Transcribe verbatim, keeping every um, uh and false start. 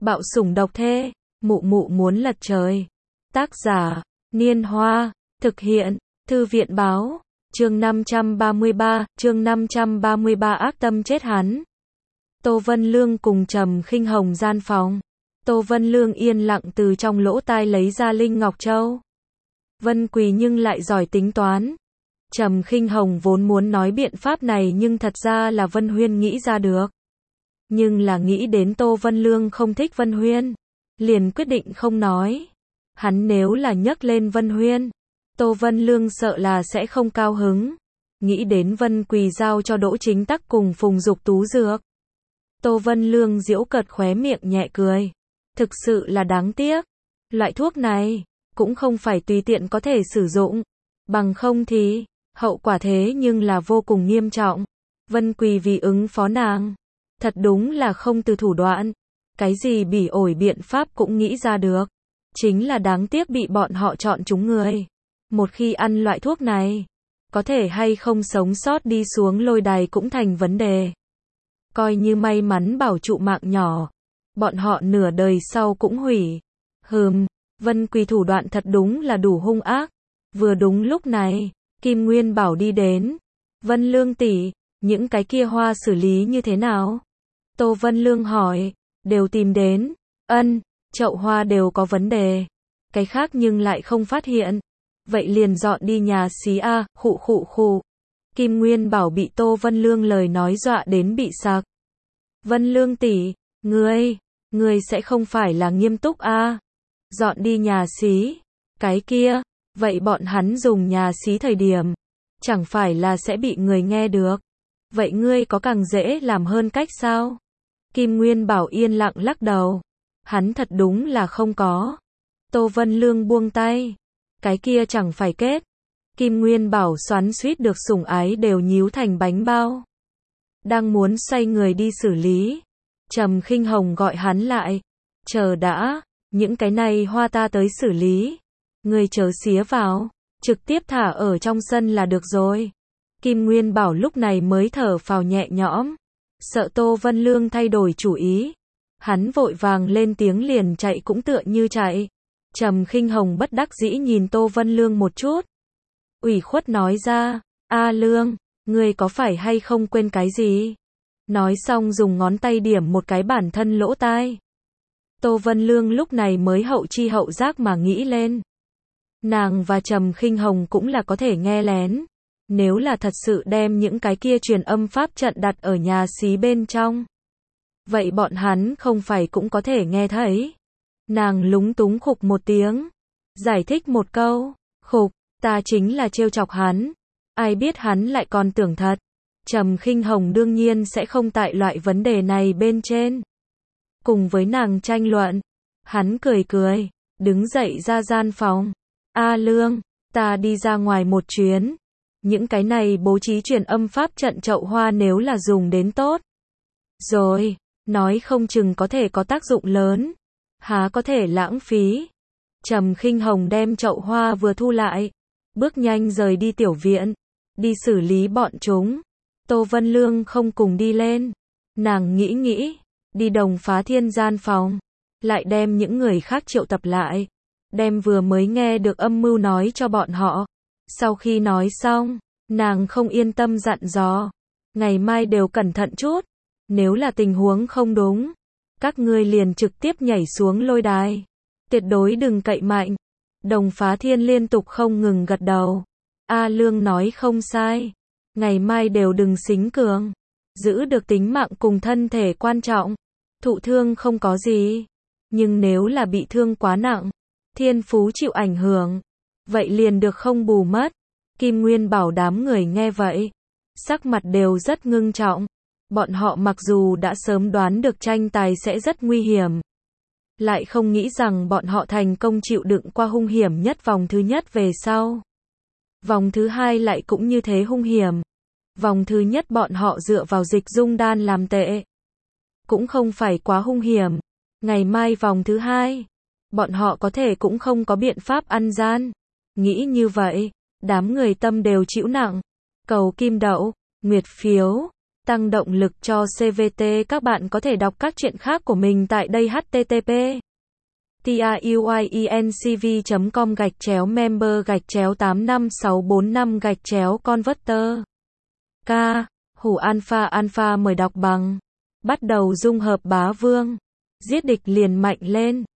Bạo sủng độc thê, mụ mụ muốn lật trời. Tác giả, Niên Hoa, thực hiện, Thư viện báo, chương năm trăm ba mươi ba, chương năm trăm ba mươi ba ác tâm chết hắn. Tô Vân Lương cùng Trầm Khinh Hồng gian phòng. Tô Vân Lương yên lặng từ trong lỗ tai lấy ra Linh Ngọc Châu. Vân Quỳ nhưng lại giỏi tính toán. Trầm Khinh Hồng vốn muốn nói biện pháp này nhưng thật ra là Vân Huyên nghĩ ra được. Nhưng là nghĩ đến Tô Vân Lương không thích Vân Huyên, liền quyết định không nói. Hắn nếu là nhắc lên Vân Huyên, Tô Vân Lương sợ là sẽ không cao hứng. Nghĩ đến Vân Quỳ giao cho Đỗ Chính Tắc cùng Phùng Dục Tú dược. Tô Vân Lương giễu cợt khóe miệng nhẹ cười. Thực sự là đáng tiếc. Loại thuốc này, cũng không phải tùy tiện có thể sử dụng. Bằng không thì, hậu quả thế nhưng là vô cùng nghiêm trọng. Vân Quỳ vì ứng phó nàng, thật đúng là không từ thủ đoạn. Cái gì bỉ ổi biện pháp cũng nghĩ ra được. Chính là đáng tiếc bị bọn họ chọn chúng người. Một khi ăn loại thuốc này, có thể hay không sống sót đi xuống lôi đài cũng thành vấn đề. Coi như may mắn bảo trụ mạng nhỏ, bọn họ nửa đời sau cũng hủy. Hừm, Vân Quỳ thủ đoạn thật đúng là đủ hung ác. Vừa đúng lúc này, Kim Nguyên Bảo đi đến. Vân Lương tỷ, những cái kia hoa xử lý như thế nào? Tô Vân Lương hỏi. Đều tìm đến. Ân, chậu hoa đều có vấn đề. Cái khác nhưng lại không phát hiện. Vậy liền dọn đi nhà xí a, khụ khụ khụ. Kim Nguyên Bảo bị Tô Vân Lương lời nói dọa đến bị sặc. Vân Lương tỷ, ngươi, ngươi sẽ không phải là nghiêm túc a? Dọn đi nhà xí. Cái kia, vậy bọn hắn dùng nhà xí thời điểm, chẳng phải là sẽ bị người nghe được. Vậy ngươi có càng dễ làm hơn cách sao? Kim Nguyên Bảo yên lặng lắc đầu. Hắn thật đúng là không có. Tô Vân Lương buông tay. Cái kia chẳng phải kết. Kim Nguyên Bảo xoắn suýt được sủng ái đều nhíu thành bánh bao. Đang muốn xoay người đi xử lý. Trầm Khinh Hồng gọi hắn lại. Chờ đã, những cái này hoa ta tới xử lý. Người chớ xía vào, trực tiếp thả ở trong sân là được rồi. Kim Nguyên Bảo lúc này mới thở phào nhẹ nhõm. Sợ Tô Vân Lương thay đổi chủ ý. Hắn vội vàng lên tiếng liền chạy cũng tựa như chạy. Trầm Khinh Hồng bất đắc dĩ nhìn Tô Vân Lương một chút. Ủy khuất nói ra, A Lương, ngươi có phải hay không quên cái gì? Nói xong dùng ngón tay điểm một cái bản thân lỗ tai. Tô Vân Lương lúc này mới hậu chi hậu giác mà nghĩ lên. Nàng và Trầm Khinh Hồng cũng là có thể nghe lén. Nếu là thật sự đem những cái kia truyền âm pháp trận đặt ở nhà xí bên trong, vậy bọn hắn không phải cũng có thể nghe thấy. Nàng lúng túng khục một tiếng, giải thích một câu, khục, ta chính là trêu chọc hắn, ai biết hắn lại còn tưởng thật. Trầm Khinh Hồng đương nhiên sẽ không tại loại vấn đề này bên trên cùng với nàng tranh luận. Hắn cười cười, đứng dậy ra gian phòng. A Lương, ta đi ra ngoài một chuyến. Những cái này bố trí truyền âm pháp trận chậu hoa nếu là dùng đến tốt rồi, nói không chừng có thể có tác dụng lớn. Há có thể lãng phí. Trầm Khinh Hồng đem chậu hoa vừa thu lại, bước nhanh rời đi tiểu viện, đi xử lý bọn chúng. Tô Vân Lương không cùng đi lên. Nàng nghĩ nghĩ, đi Đồng Phá Thiên gian phòng, lại đem những người khác triệu tập lại, đem vừa mới nghe được âm mưu nói cho bọn họ. Sau khi nói xong, nàng không yên tâm dặn dò, ngày mai đều cẩn thận chút, nếu là tình huống không đúng, các ngươi liền trực tiếp nhảy xuống lôi đài, tuyệt đối đừng cậy mạnh. Đồng Phá Thiên liên tục không ngừng gật đầu. A Lương nói không sai, ngày mai đều đừng xính cường, giữ được tính mạng cùng thân thể quan trọng. Thụ thương không có gì, nhưng nếu là bị thương quá nặng, thiên phú chịu ảnh hưởng, vậy liền được không bù mất. Kim Nguyên Bảo đám người nghe vậy, sắc mặt đều rất ngưng trọng. Bọn họ mặc dù đã sớm đoán được tranh tài sẽ rất nguy hiểm, lại không nghĩ rằng bọn họ thành công chịu đựng qua hung hiểm nhất vòng thứ nhất về sau. Vòng thứ hai lại cũng như thế hung hiểm. Vòng thứ nhất bọn họ dựa vào dịch dung đan làm tệ, cũng không phải quá hung hiểm. Ngày mai vòng thứ hai, bọn họ có thể cũng không có biện pháp ăn gian. Nghĩ như vậy, đám người tâm đều chịu nặng. Cầu kim đậu, nguyệt phiếu. tăng động lực cho xê vê tê. Các bạn có thể đọc các truyện khác của mình tại đây h t t p truyencv chấm com gạch chéo member gạch chéo tám năm sáu bốn năm gạch chéo converter. K. Hủ alpha alpha mời đọc bằng. Bắt đầu dung hợp bá vương. Giết địch liền mạnh lên.